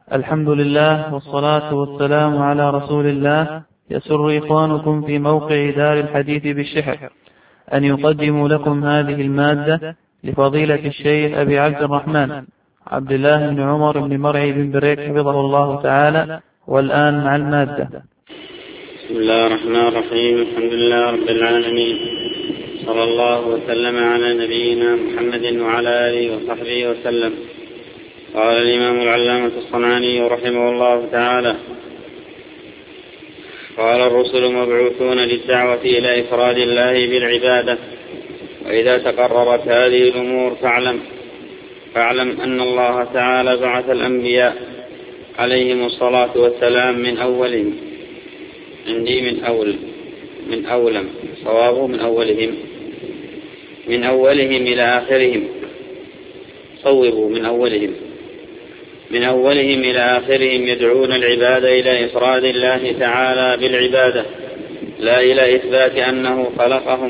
الحمد لله والصلاة والسلام على رسول الله. يسر إخوانكم في موقع دار الحديث بالشحر أن يقدموا لكم هذه المادة لفضيلة الشيخ أبي عبد الرحمن عبد الله بن عمر بن مرعي بن بريك حفظه الله تعالى. والآن مع المادة. بسم الله الرحمن الرحيم. الحمد لله رب العالمين، صلى الله وسلم على نبينا محمد وعلى آله وصحبه وسلم. قال الإمام العلامة الصنعاني رحمه الله تعالى: قال: الرسل مبعوثون للدعوة إلى إفراد الله بالعبادة، وإذا تقررت هذه الأمور فاعلم أن الله تعالى بعث الأنبياء عليهم الصلاة والسلام من أولهم، عندي من أولهم صوابه من أولهم إلى آخرهم، صوبوا من أولهم إلى آخرهم يدعون العباد إلى إفراد الله تعالى بالعبادة، لا إلى إثبات أنه خلقهم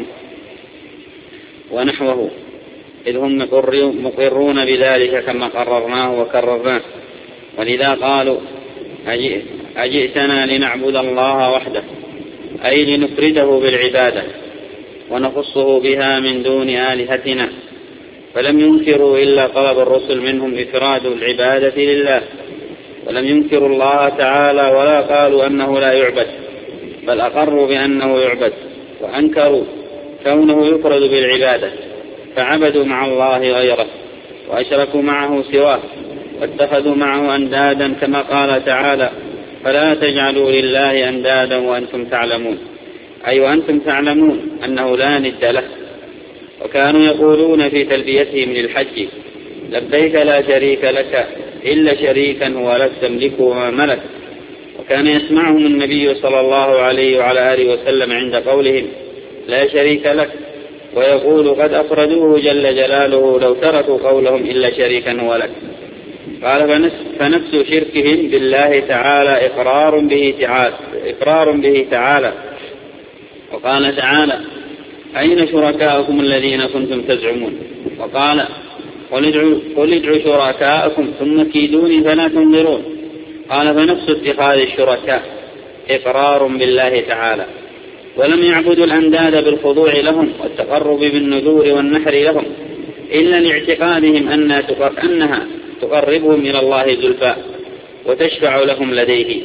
ونحوه، إذ هم مقرون بذلك كما قررناه وكررناه. ولذا قالوا: أجئتنا لنعبد الله وحده، أي لنفرده بالعبادة ونخصه بها من دون آلهتنا. فلم ينكروا إلا طلب الرسل منهم إفراد العبادة لله، ولم ينكروا الله تعالى ولا قالوا أنه لا يعبد، بل أقروا بأنه يعبد، وأنكروا كونه يفرد بالعبادة، فعبدوا مع الله غيره وأشركوا معه سواه واتخذوا معه أندادا، كما قال تعالى: فلا تجعلوا لله أندادا وأنتم تعلمون، أي وأنتم تعلمون أنه لا ند له. وكانوا يقولون في تلبيتهم للحج: لبيك لا شريك لك إلا شريكا هو لك تملكه وما ملك. وكان يسمعهم النبي صلى الله عليه وعلى آله وسلم عند قولهم: لا شريك لك، ويقول: قد أفردوه جل جلاله لو تركوا قولهم إلا شريكا هو لك. قال: فنفس شركهم بالله تعالى إقرار به تعالى. وقال تعالى: أين شركاؤكم الذين كنتم تزعمون؟ وقال: قل ادعوا شركاءكم ثم كيدوني فلا تنظرون. قال: فنفس اتخاذ الشركاء إقرار بالله تعالى. ولم يعبدوا الأنداد بالخضوع لهم والتقرب بالنذور والنحر لهم إلا لاعتقادهم أنها تقربهم إلى الله زلفى وتشفع لهم لديه.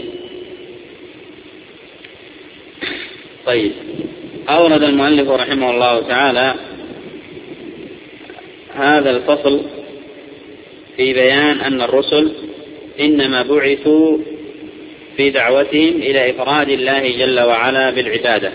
طيب، أورد المؤلف رحمه الله تعالى هذا الفصل في بيان أن الرسل إنما بعثوا في دعوتهم إلى إفراد الله جل وعلا بالعبادة،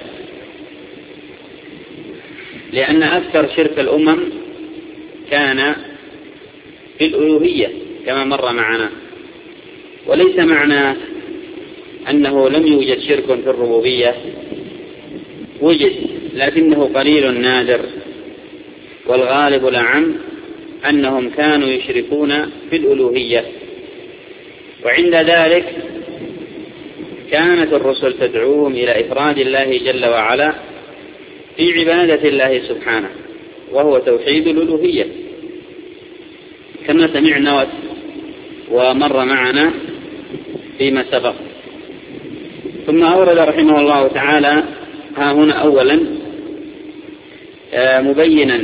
لأن أكثر شرك الأمم كان في الألوهية كما مر معنا. وليس معنى أنه لم يوجد شرك في الربوبية، وجد لكنه قليل نادر، والغالب الأعم أنهم كانوا يشركون في الألوهية. وعند ذلك كانت الرسل تدعوهم إلى إفراد الله جل وعلا في عبادة الله سبحانه، وهو توحيد الألوهية كما سمعنا ومر معنا فيما سبق. ثم أورد رحمه الله تعالى ها هنا أولا مبينا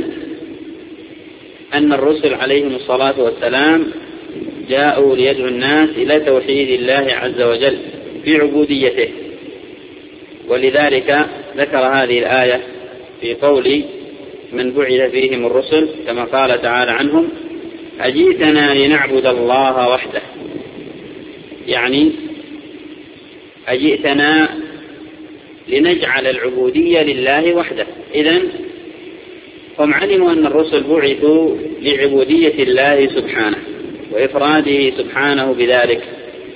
أن الرسل عليهم الصلاة والسلام جاءوا ليدعوا الناس إلى توحيد الله عز وجل في عبوديته، ولذلك ذكر هذه الآية في قول من بعث فيهم الرسل كما قال تعالى عنهم: أجئتنا لنعبد الله وحده، يعني أجئتنا لنجعل العبودية لله وحده. إذن هم علموا أن الرسل بعثوا لعبودية الله سبحانه وإفراده سبحانه بذلك،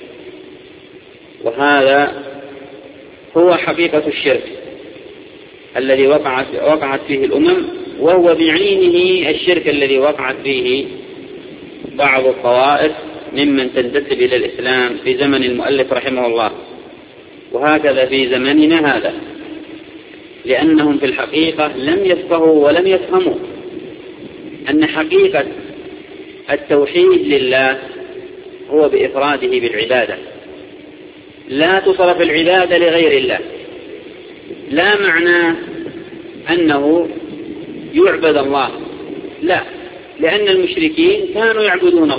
وهذا هو حقيقة الشرك الذي وقعت فيه الأمم، وهو بعينه الشرك الذي وقعت فيه بعض الطوائف ممن تنتسب إلى الإسلام في زمن المؤلف رحمه الله، وهكذا في زمننا هذا، لأنهم في الحقيقة لم يفقهوا ولم يفهموا أن حقيقة التوحيد لله هو بإفراده بالعبادة. لا تصرف العبادة لغير الله، لا معنى أنه يعبد الله، لا، لأن المشركين كانوا يعبدون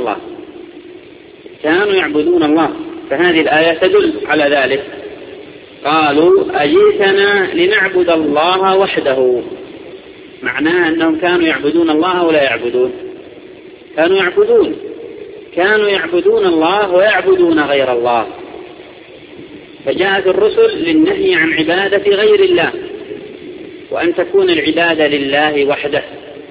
الله، فهذه الآية تدل على ذلك. قالوا أجئتنا لنعبد الله وحده، معناه أنهم كانوا يعبدون الله ولا يعبدون؟ كانوا يعبدون الله ويعبدون غير الله، فجاءت الرسل للنهي عن عبادة غير الله، وأن تكون العبادة لله وحده.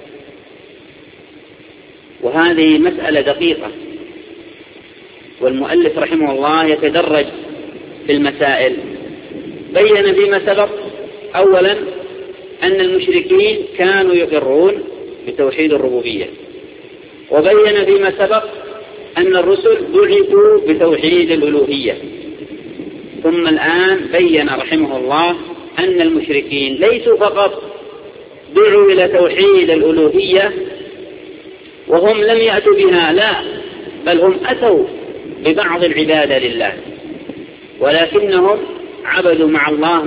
وهذه مسألة دقيقة، والمؤلف رحمه الله يتدرج في المسائل. بين فيما سبق أولا أن المشركين كانوا يقرون بتوحيد الربوبية، وبين فيما سبق أن الرسل بعثوا بتوحيد الألوهية. ثم الآن بين رحمه الله أن المشركين ليسوا فقط دعوا إلى توحيد الألوهية وهم لم يأتوا بها، لا، بل هم أتوا ببعض العبادة لله، ولكنهم عبدوا مع الله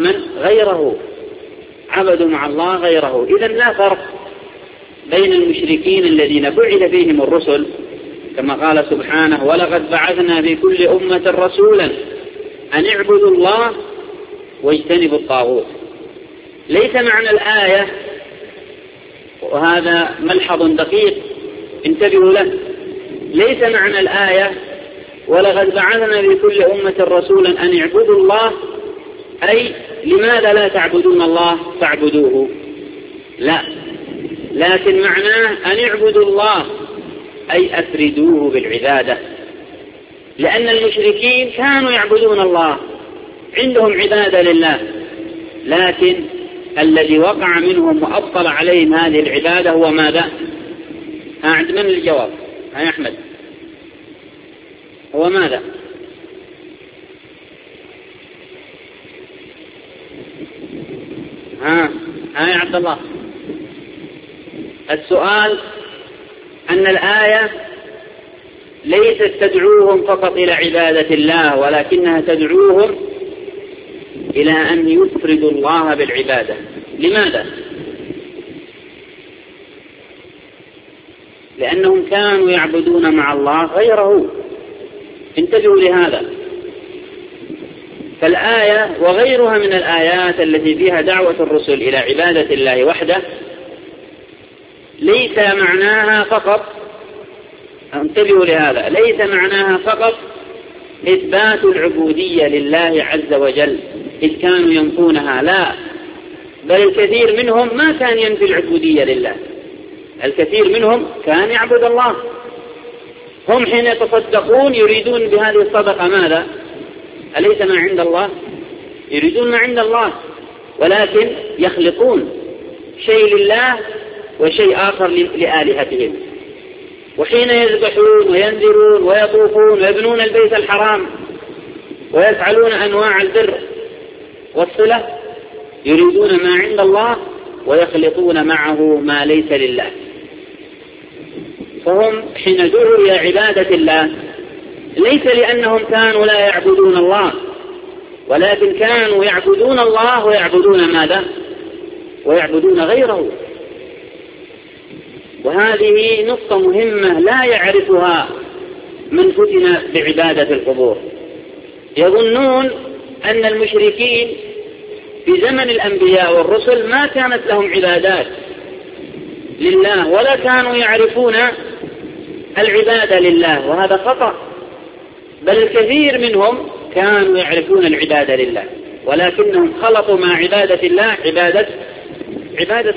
غيره. إذن لا فرق بين المشركين الذين بعث فيهم الرسل، كما قال سبحانه: ولقد بعثنا في كل أمة رسولا أن اعبدوا الله واجتنبوا الطاغوت. ليس معنى الآية، وهذا ملحظ دقيق انتبهوا له، ليس معنى الآية ولقد بعثنا في كل أمة رسولا أن اعبدوا الله أي لماذا لا تعبدون الله فاعبدوه، لا، لكن معناه أن اعبدوا الله أي أفردوه بالعبادة، لأن المشركين كانوا يعبدون الله، عندهم عبادة لله، لكن الذي وقع منهم وأبطل عليهم هذه العبادة هو ماذا؟ عند من الجواب؟ يا أحمد، هو ماذا؟ يا عبد الله، السؤال أن الآية ليست تدعوهم فقط إلى عبادة الله، ولكنها تدعوهم إلى أن يفردوا الله بالعبادة. لماذا؟ لأنهم كانوا يعبدون مع الله غيره، انتبهوا لهذا. فالآية وغيرها من الآيات التي فيها دعوة الرسل إلى عبادة الله وحده ليس معناها فقط، انتبهوا لهذا، ليس معناها فقط إثبات العبودية لله عز وجل إذ كانوا ينفونها، لا، بل الكثير منهم ما كان ينفي العبودية لله، الكثير منهم كان يعبد الله. هم حين يتصدقون يريدون بهذه الصدقة ماذا؟ أليس ما عند الله؟ يريدون ما عند الله، ولكن يخلقون شيء لله وشيء آخر لآلهتهم. وحين يذبحون وينذرون ويطوفون ويبنون البيت الحرام ويفعلون أنواع البر والصلة يريدون ما عند الله ويخلطون معه ما ليس لله. فهم حين دعوا إلى عبادة الله ليس لأنهم كانوا لا يعبدون الله، ولكن كانوا يعبدون الله ويعبدون ماذا؟ ويعبدون غيره. وهذه نقطة مهمة لا يعرفها من فتن بعبادة القبور. يظنون أن المشركين في زمن الأنبياء والرسل ما كانت لهم عبادات لله ولا كانوا يعرفون العبادة لله، وهذا خطأ، بل الكثير منهم كانوا يعرفون العبادة لله ولكنهم خلطوا مع عبادة الله عبادة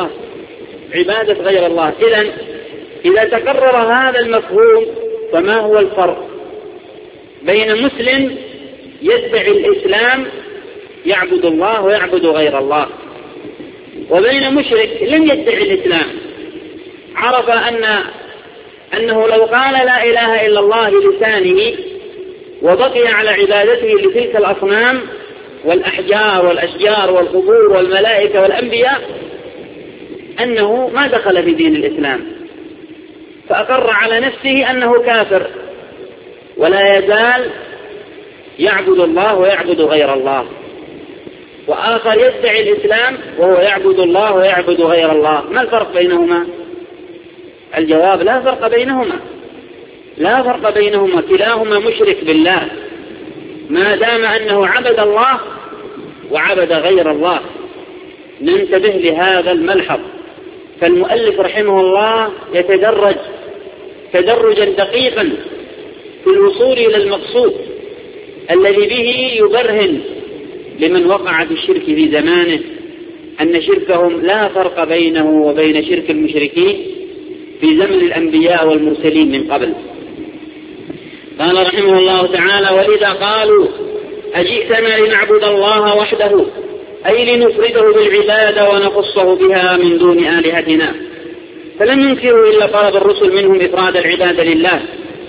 غير الله. إذا تكرر هذا المفهوم فما هو الفرق بين مسلم يدعي الإسلام يعبد الله ويعبد غير الله وبين مشرك لم يدعي الإسلام، عرف أنه لو قال لا إله إلا الله بلسانه وبقي على عبادته لتلك الأصنام والأحجار والأشجار والقبور والملائكة والأنبياء أنه ما دخل في دين الإسلام، فأقر على نفسه أنه كافر، ولا يزال يعبد الله ويعبد غير الله، وآخر يدعي الإسلام وهو يعبد الله ويعبد غير الله. ما الفرق بينهما؟ الجواب: لا فرق بينهما، لا فرق بينهما، كلاهما مشرك بالله ما دام أنه عبد الله وعبد غير الله. ننتبه لهذا الملحظ. فالمؤلف رحمه الله يتدرج تدرجا دقيقا في الوصول إلى المقصود الذي به يبرهن لمن وقع في الشرك في زمانه أن شركهم لا فرق بينه وبين شرك المشركين في زمن الأنبياء والمرسلين من قبل. قال رحمه الله تعالى: وإذا قالوا أجئتنا لنعبد الله وحده أي لنفرده بالعبادة ونخصه بها من دون آلهتنا، فلم ينكروا إلا طلب الرسل منهم إفراد العبادة لله،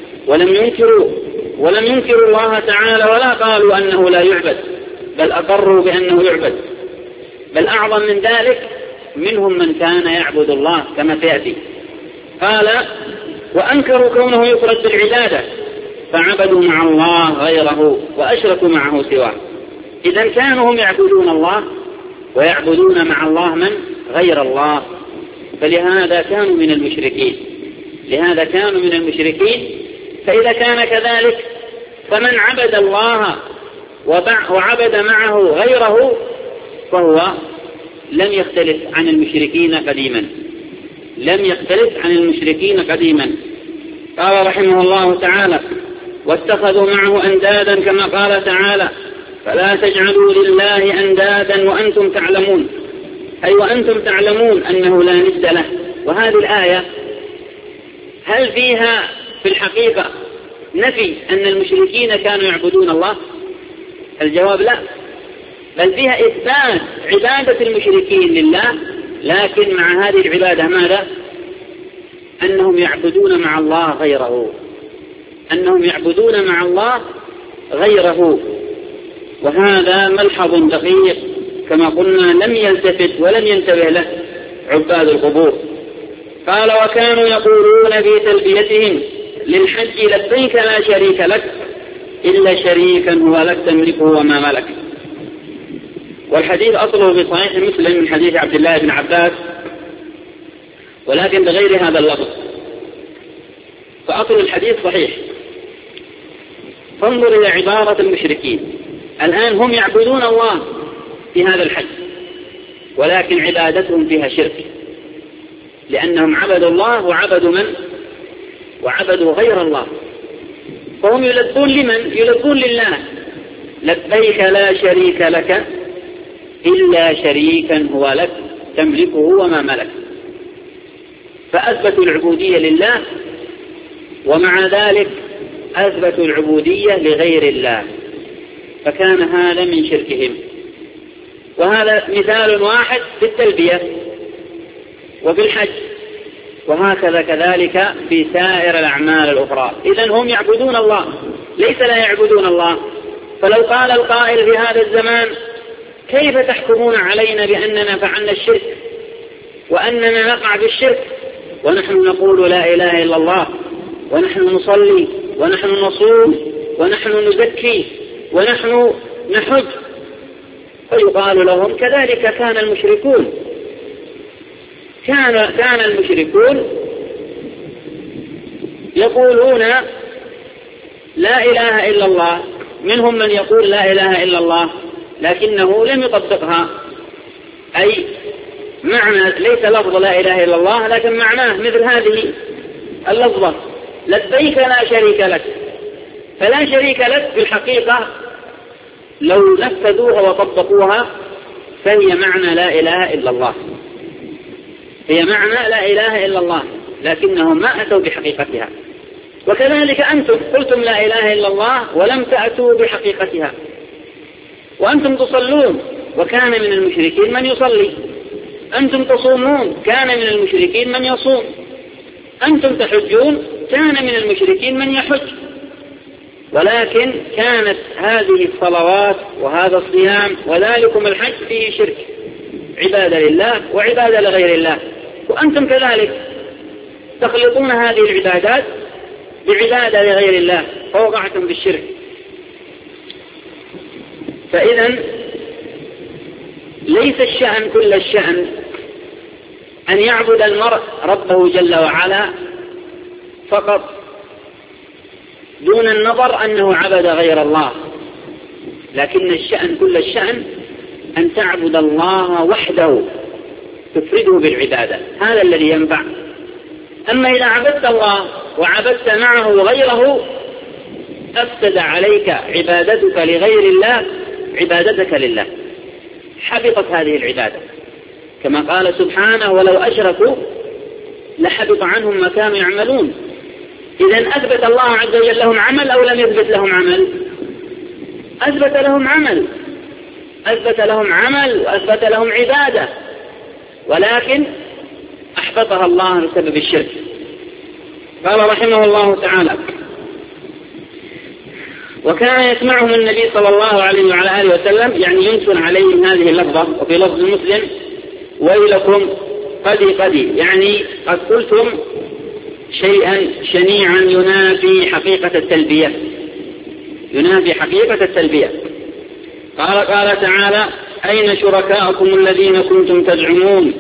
ولم ينكروا الله تعالى ولا قالوا أنه لا يعبد، بل أقروا بأنه يعبد. بل أعظم من ذلك منهم من كان يعبد الله كما سيأتي. قال: وأنكروا كونه يفرد بالعبادة فعبدوا مع الله غيره وأشركوا معه سواه. إذن كانوا هم يعبدون الله ويعبدون مع الله من غير الله، فلهذا كانوا من المشركين. فإذا كان كذلك فمن عبد الله وعبد معه غيره فهو لم يختلف عن المشركين قديما. قال رحمه الله تعالى: واتخذوا معه أندادا كما قال تعالى: فلا تجعلوا لله أندادا وأنتم تعلمون، أي وأنتم تعلمون أنه لا ند له. وهذه الآية هل فيها في الحقيقة نفي أن المشركين كانوا يعبدون الله؟ الجواب لا، بل فيها إثبات عبادة المشركين لله، لكن مع هذه العبادة ماذا؟ أنهم يعبدون مع الله غيره. وهذا ملحظ دقيق كما قلنا لم يلتفت ولم ينتبه له عباد القبور. قال: وكانوا يقولون في تلبيتهم للحج: لبيك لا شريك لك إلا شريكا هو لك تملكه وما ملك. والحديث أصله في صحيح مسلم من حديث عبد الله بن عباس، ولكن بغير هذا اللفظ، فأصل الحديث صحيح. فانظر إلى عبارة المشركين. الآن هم يعبدون الله في هذا الحج، ولكن عبادتهم فيها شرك، لأنهم عبدوا الله وعبدوا من؟ وعبدوا غير الله. فهم يلبون لمن؟ يلبون لله: لبيك لا شريك لك إلا شريكا هو لك تملكه وما ملك. فأثبتوا العبودية لله، ومع ذلك أثبتوا العبودية لغير الله، فكان هذا من شركهم. وهذا مثال واحد في التلبية وفي الحج، وهكذا كذلك في سائر الأعمال الأخرى. إذن هم يعبدون الله، ليس لا يعبدون الله. فلو قال القائل في هذا الزمان: كيف تحكمون علينا بأننا فعلنا الشرك وأننا نقع في الشرك ونحن نقول لا إله إلا الله، ونحن نصلي ونحن نصوم ونحن نزكي ونحن نحج؟ فيقال لهم: كذلك كان المشركون. كان المشركون يقولون لا إله إلا الله، منهم من يقول لا إله إلا الله لكنه لم يطبقها، أي معنى ليس لفظ لا إله إلا الله لكن معناه مثل هذه اللفظة: لبيك لا شريك لك. فلا شريك لك في الحقيقة لو نفذوها وطبقوها فهي معنى لا إله إلا الله، هي معنى لا إله إلا الله، لكنهم ما أتوا بحقيقتها. وكذلك أنتم قلتم لا إله إلا الله ولم تأتوا بحقيقتها. وأنتم تصلون وكان من المشركين من يصلي، أنتم تصومون كان من المشركين من يصوم، أنتم تحجون كان من المشركين من يحج. ولكن كانت هذه الصلوات وهذا الصيام وذلكم الحج فيه شرك، عبادة لله وعبادة لغير الله. وأنتم كذلك تخلطون هذه العبادات بعبادة لغير الله، فوقعتم بالشرك. فإذا ليس الشأن كل الشأن أن يعبد المرء ربه جل وعلا فقط دون النظر أنه عبد غير الله، لكن الشأن كل الشأن أن تعبد الله وحده تفرده بالعبادة، هذا الذي ينفع. أما إذا عبدت الله وعبدت معه غيره أفسد عليك عبادتك لغير الله عبادتك لله، حبطت هذه العبادة، كما قال سبحانه ولو أشركوا لحبط عنهم ما كانوا يعملون. إذن أثبت الله عز وجل لهم عمل أو لم يثبت لهم عمل؟ أثبت لهم عمل، أثبت لهم عمل وأثبت لهم عبادة، ولكن أحبطها الله بسبب الشرك. قال رحمه الله تعالى: وكان يسمعهم النبي صلى الله عليه وعلى آله وسلم، يعني ينكر عليهم هذه اللفظة. وفي لفظ مسلم: ويلكم قدي، يعني قد قلتم شيئا شنيعا ينافي حقيقة التلبية، ينافي حقيقة التلبية. قال تعالى: أين شركاؤكم الذين كنتم تزعمون؟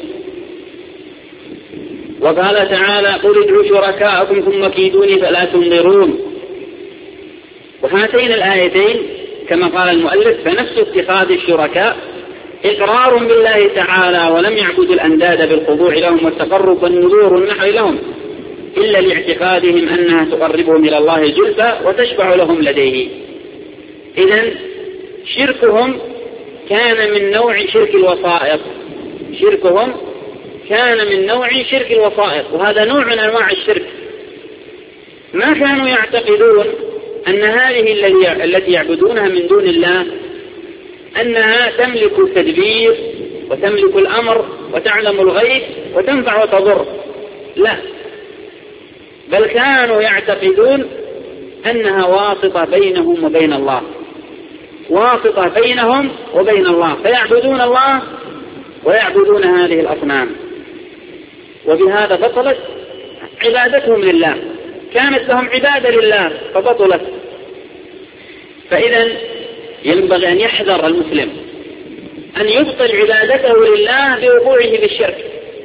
وقال تعالى: قل ادعوا شركاءكم ثم كيدوني فلا تنظرون. وهاتين الآيتين كما قال المؤلف فنفس اتخاذ الشركاء إقرار بالله تعالى، ولم يعبدوا الأنداد بالخضوع لهم والتقرب والنذور والنحو لهم إلا لاعتقادهم أنها تقربهم إلى الله زلفى وتشفع لهم لديه. إذن شركهم كان من نوع شرك الوسائط، شركهم كان من نوع شرك الوسائط، وهذا نوع من أنواع الشرك. ما كانوا يعتقدون أن هذه التي يعبدونها من دون الله أنها تملك التدبير وتملك الأمر وتعلم الغيب وتنفع وتضر، لا، بل كانوا يعتقدون أنها واسطة بينهم وبين الله، واسطة بينهم وبين الله، فيعبدون الله ويعبدون هذه الأصنام، وبهذا بطلت عبادتهم لله، كانت لهم عبادة لله فبطلت. فإذا ينبغي أن يحذر المسلم أن يبطل عبادته لله بوقوعه بالشرك،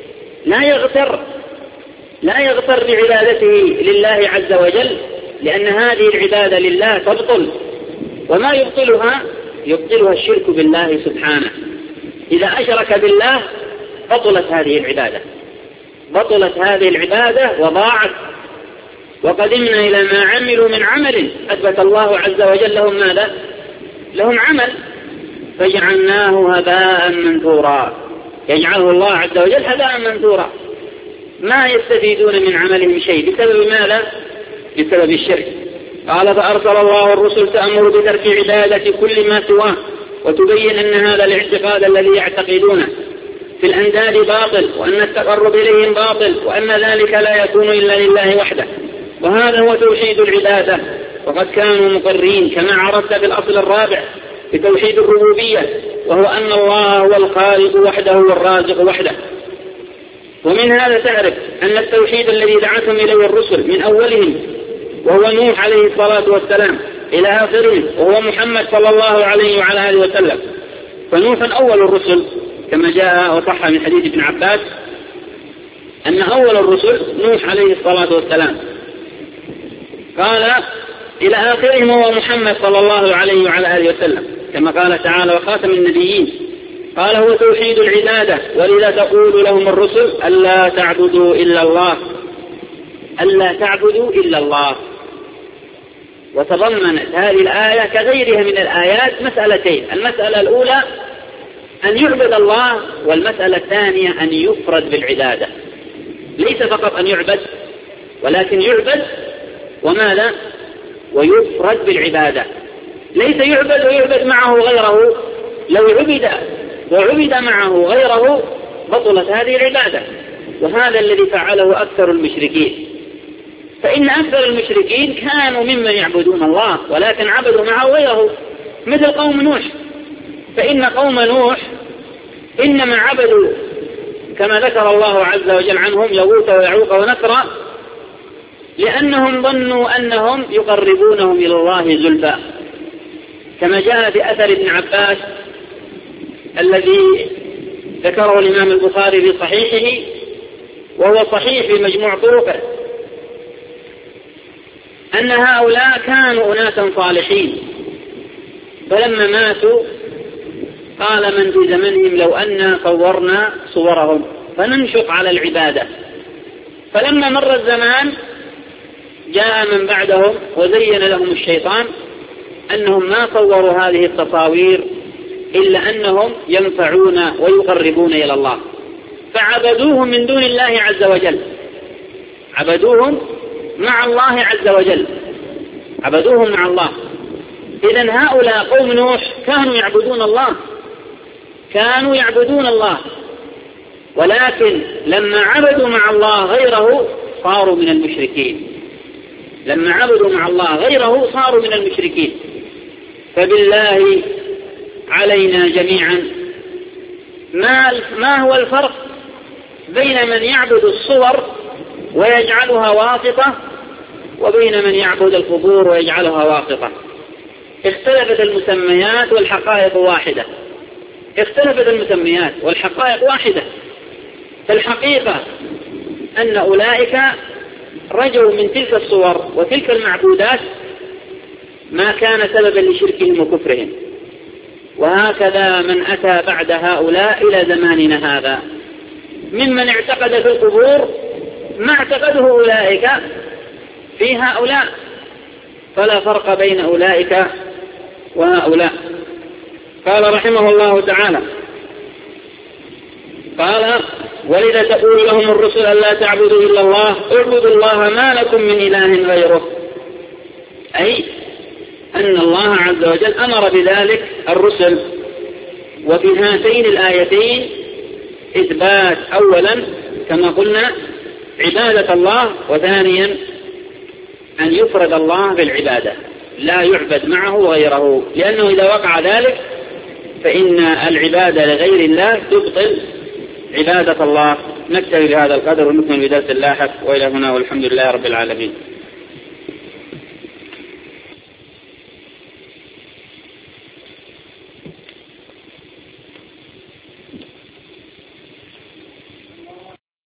لا يغتر بعبادته لله عز وجل، لأن هذه العبادة لله تبطل، وما يبطلها الشرك بالله سبحانه. إذا أشرك بالله بطلت هذه العبادة، بطلت هذه العبادة وضاعت. وقدمنا إلى ما عملوا من عمل أثبت الله عز وجل لهم ماذا؟ لهم عمل فجعلناه هباء منثورا، يجعله الله عز وجل هباء منثورا، ما يستفيدون من عملهم شيء. بسبب ماذا؟ بسبب الشرك. قال: فأرسل الله الرسل تأمر بترك عبادة كل ما سواه، وتبين أن هذا الاعتقاد الذي يعتقدونه في الأنداد باطل، وأن التقرب إليهم باطل، وأن ذلك لا يكون إلا لله وحده، وهذا هو توحيد العبادة. وقد كانوا مقرين كما عرفت في الأصل الرابع بتوحيد الربوبية، وهو أن الله هو الخالق وحده والرازق وحده. ومن هذا تعرف أن التوحيد الذي دعتهم إليه الرسل من أولهم وهو نوح عليه الصلاة والسلام إلى آخرهم وهو محمد صلى الله عليه وعلى آله وسلم. فنوح أول الرسل كما جاء وصح من حديث ابن عباس أن أول الرسل نوح عليه الصلاة والسلام، قال إلى آخرهم هو محمد صلى الله عليه وعلى آله وسلم، كما قال تعالى: وخاتم النبيين. قال: هو توحيد العبادة، ولذا تقول لهم الرسل ألا تعبدوا إلا الله، ألا تعبدوا إلا الله. وتضمنت هذه الآية كغيرها من الآيات مسألتين: المسألة الأولى أن يعبد الله، والمسألة الثانية أن يفرد بالعبادة، ليس فقط أن يعبد ولكن يعبد وماذا؟ ويفرد بالعبادة، ليس يعبد ويعبد معه غيره. لو عبد وعبد معه غيره بطلت هذه العبادة، وهذا الذي فعله أكثر المشركين. فإن أكثر المشركين كانوا ممن يعبدون الله ولكن عبدوا معه غيره، مثل قوم نوح. فإن قوم نوح إنما عبدوا كما ذكر الله عز وجل عنهم يغوث ويعوق ونسرا، لأنهم ظنوا أنهم يقربونهم إلى الله زلفى، كما جاء في أثر ابن عباس الذي ذكره الإمام البخاري في صحيحه، وهو صحيح في مجموع طرقه، أن هؤلاء كانوا أناسا صالحين، فلما ماتوا قال من في زمنهم لو أن صورنا صورهم فننشط على العبادة. فلما مر الزمان جاء من بعدهم وزين لهم الشيطان أنهم ما صوروا هذه التصاوير إلا أنهم ينفعون ويقربون إلى الله، فعبدوهم من دون الله عز وجل، عبدوهم مع الله عز وجل، عبدوهم مع الله. إذن هؤلاء قوم نوح كانوا يعبدون الله، كانوا يعبدون الله، ولكن لما عبدوا مع الله غيره صاروا من المشركين، لما عبدوا مع الله غيره صاروا من المشركين. فبالله علينا جميعا ما هو الفرق بين من يعبد الصور ويجعلها واسطة وبين من يعبد القبور ويجعلها واسطة؟ اختلفت المسميات والحقائق واحدة، اختلفت المسميات والحقائق واحدة. فالحقيقة أن أولئك رجوا من تلك الصور وتلك المعبودات ما كان سببا لشركهم وكفرهم. وهكذا من أتى بعد هؤلاء إلى زماننا هذا ممن اعتقد في القبور ما اعتقده أولئك في هؤلاء، فلا فرق بين أولئك وهؤلاء. قال رحمه الله تعالى: قال: ولذا تقول لهم الرسل ألا تعبدوا إلا الله، اعبدوا الله ما لكم من إله غيره، أي أن الله عز وجل أمر بذلك الرسل. وفي هاتين الآيتين إثبات أولا كما قلنا عبادة الله، وثانيا أن يفرد الله بالعبادة لا يعبد معه غيره، لأنه إذا وقع ذلك فإن العبادة لغير الله تبطل عبادة الله. نكتفي بهذا القدر ونكمل بدرس اللاحق، وإلى هنا والحمد لله رب العالمين.